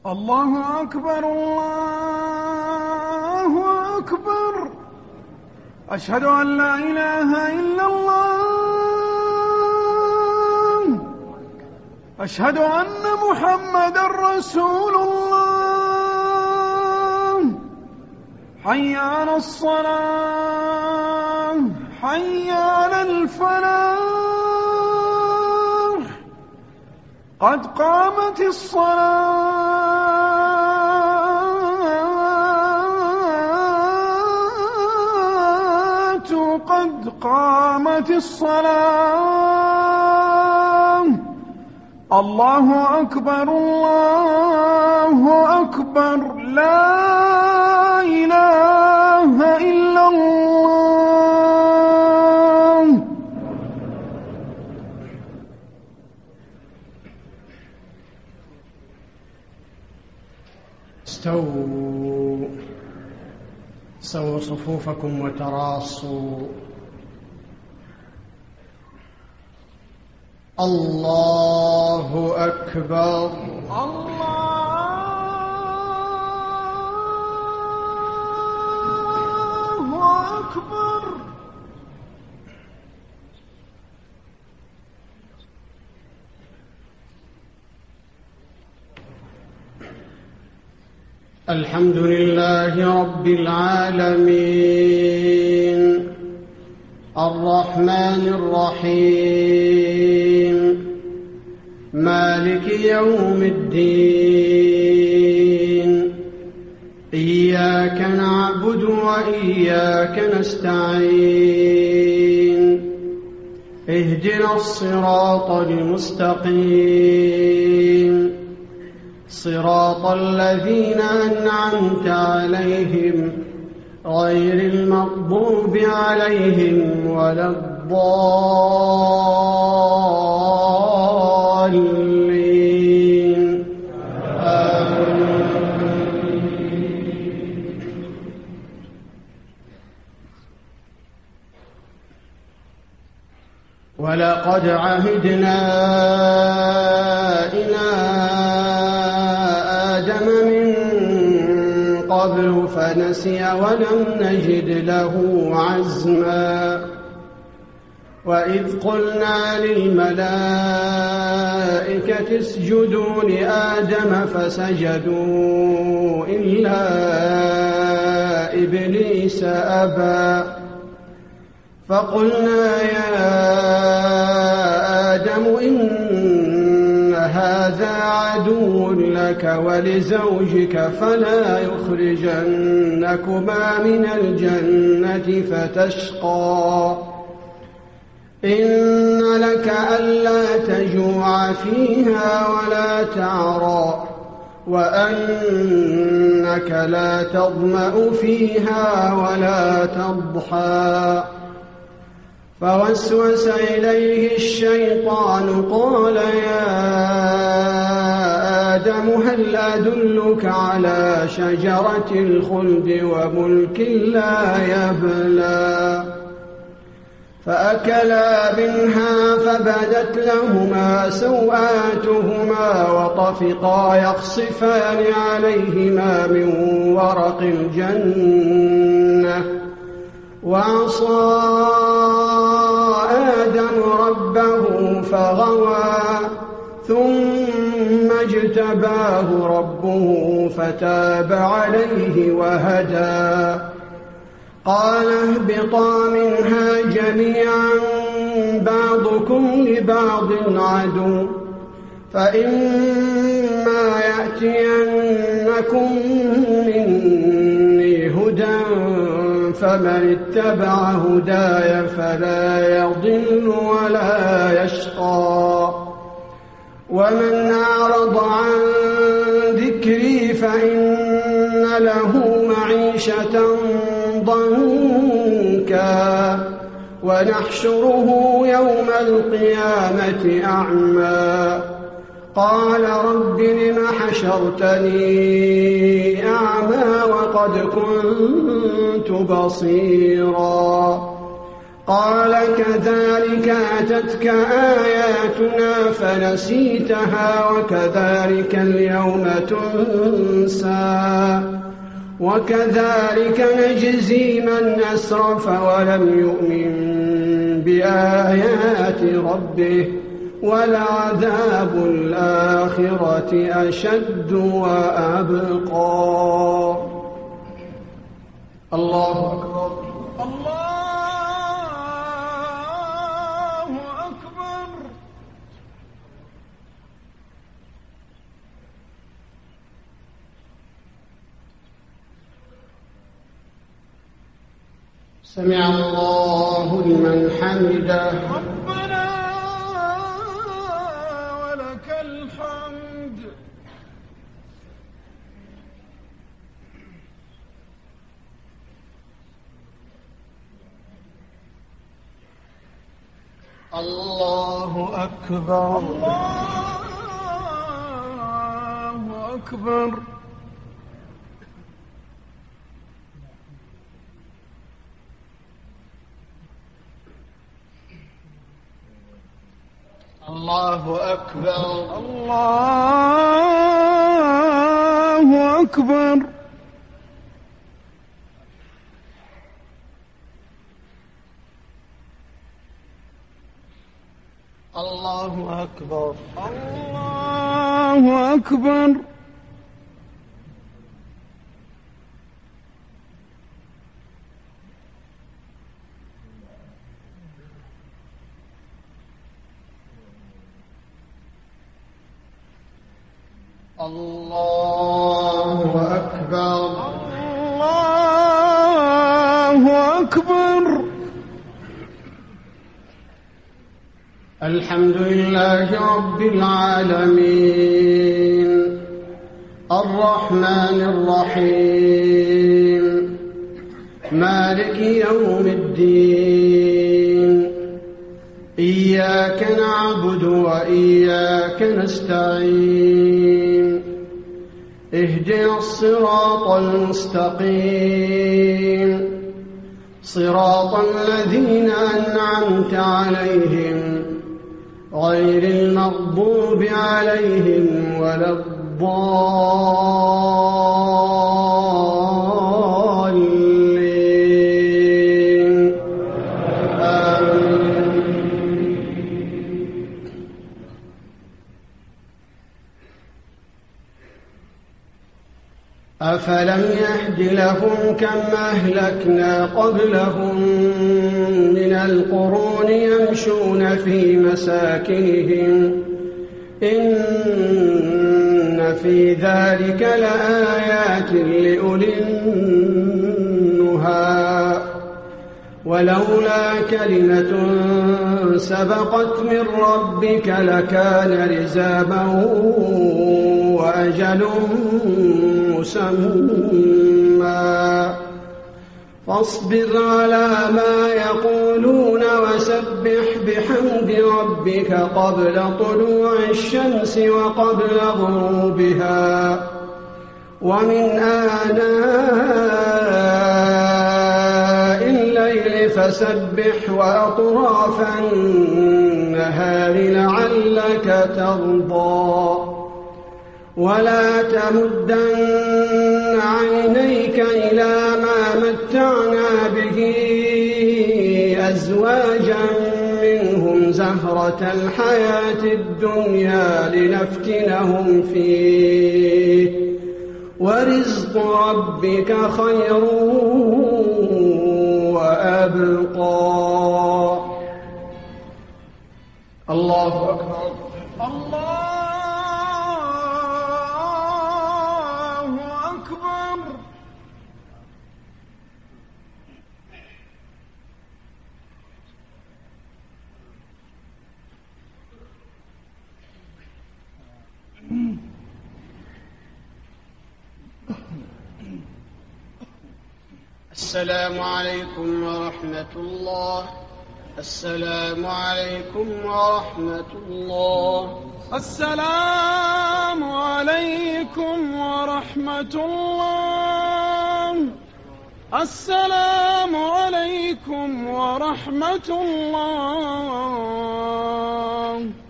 الله أكبر الله أكبر. أشهد أن لا إله إلا الله. أشهد أن محمدًا رسول الله. حي على الصلاة، حي على الفلاح، قد قامت الصلاة، قد قامت الصلاة. الله أكبر الله أكبر. لا إله إلا الله. استووا صفوفكم وتراصوا. الله أكبر الله أكبر. الحمد لله رب العالمين، الرحمن الرحيم، مالك يوم الدين. إياك نعبد وإياك نستعين. اهدنا الصراط المستقيم، صراط الذين أنعمت عليهم غير المغضوب عليهم ولا الضالين. ولقد عهدنا إلى آدم من قبل فنسي ولم نجد له عزما. وإذ قلنا للملائكة اسجدوا لآدم فسجدوا إلا إبليس أبى. فقلنا يا آدم إن هذا عدو لك ولزوجك فلا يخرجنكما من الجنة فتشقى. إن لك ألا تجوع فيها ولا تعرى، وأنك لا تظمأ فيها ولا تضحى. فوسوس إليه الشيطان قال يا آدم هل أدلك على شجرة الخلد وملك لا يبلى. فأكلا منها فبدت لهما سوآتهما وطفقا يخصفان عليهما من ورق الجنة. وعصى آدم ربه فغوى، ثم اجتباه ربه فتاب عليه وهدى. قال اهبطا منها جميعا بعضكم لبعض عدو، فإما يأتينكم مني هدى فمن اتبع هداي فلا يضل ولا يشقى. ومن أعرض عن ذكري فإن له معيشة ضنكا ونحشره يوم القيامة أعمى. قال رب لم حشرتني أعمى وقد كنت بصيرا. قال كذلك أتتك آياتنا فنسيتها وكذلك اليوم تنسى وكذلك نجزي من أسرف ولم يؤمن بآيات ربه ولعذاب الآخرة أشد وأبقى. الله أكبر. الله أكبر. سمع الله لمن حمده. ربنا ولك الحمد. الله أكبر. الله أكبر. الله أكبر. الله أكبر. الله أكبر. الله أكبر. الله أكبر. الله أكبر. الحمد لله رب العالمين الرحمن الرحيم مالك يوم الدين إياك نعبد وإياك نستعين اهدنا الصراط المستقيم صراط الذين أنعمت عليهم غير المغضوب عليهم ولا الضالين آمين. أفلم يهد لهم كم أهلكنا قبلهم من القرون يمشون في مساكنهم إن في ذلك لآيات لأولي النهى ولولا كلمة سبقت من ربك لكان لزاما وأجل مسمى فاصبر على ما يقولون وسبح بحمد ربك قبل طلوع الشمس وقبل غروبها ومن آناء الليل فسبح وأطراف النهار لعلك ترضى ولا تمدن عينيك إلى ما متعنا به أزواجا منهم زهرة الحياة الدنيا لنفتنهم فيه ورزق ربك خير وأبقى. الله أكبر. الله أكبر. السلام عليكم ورحمة الله. السلام عليكم ورحمة الله. السلام عليكم ورحمة الله. السلام عليكم ورحمة الله.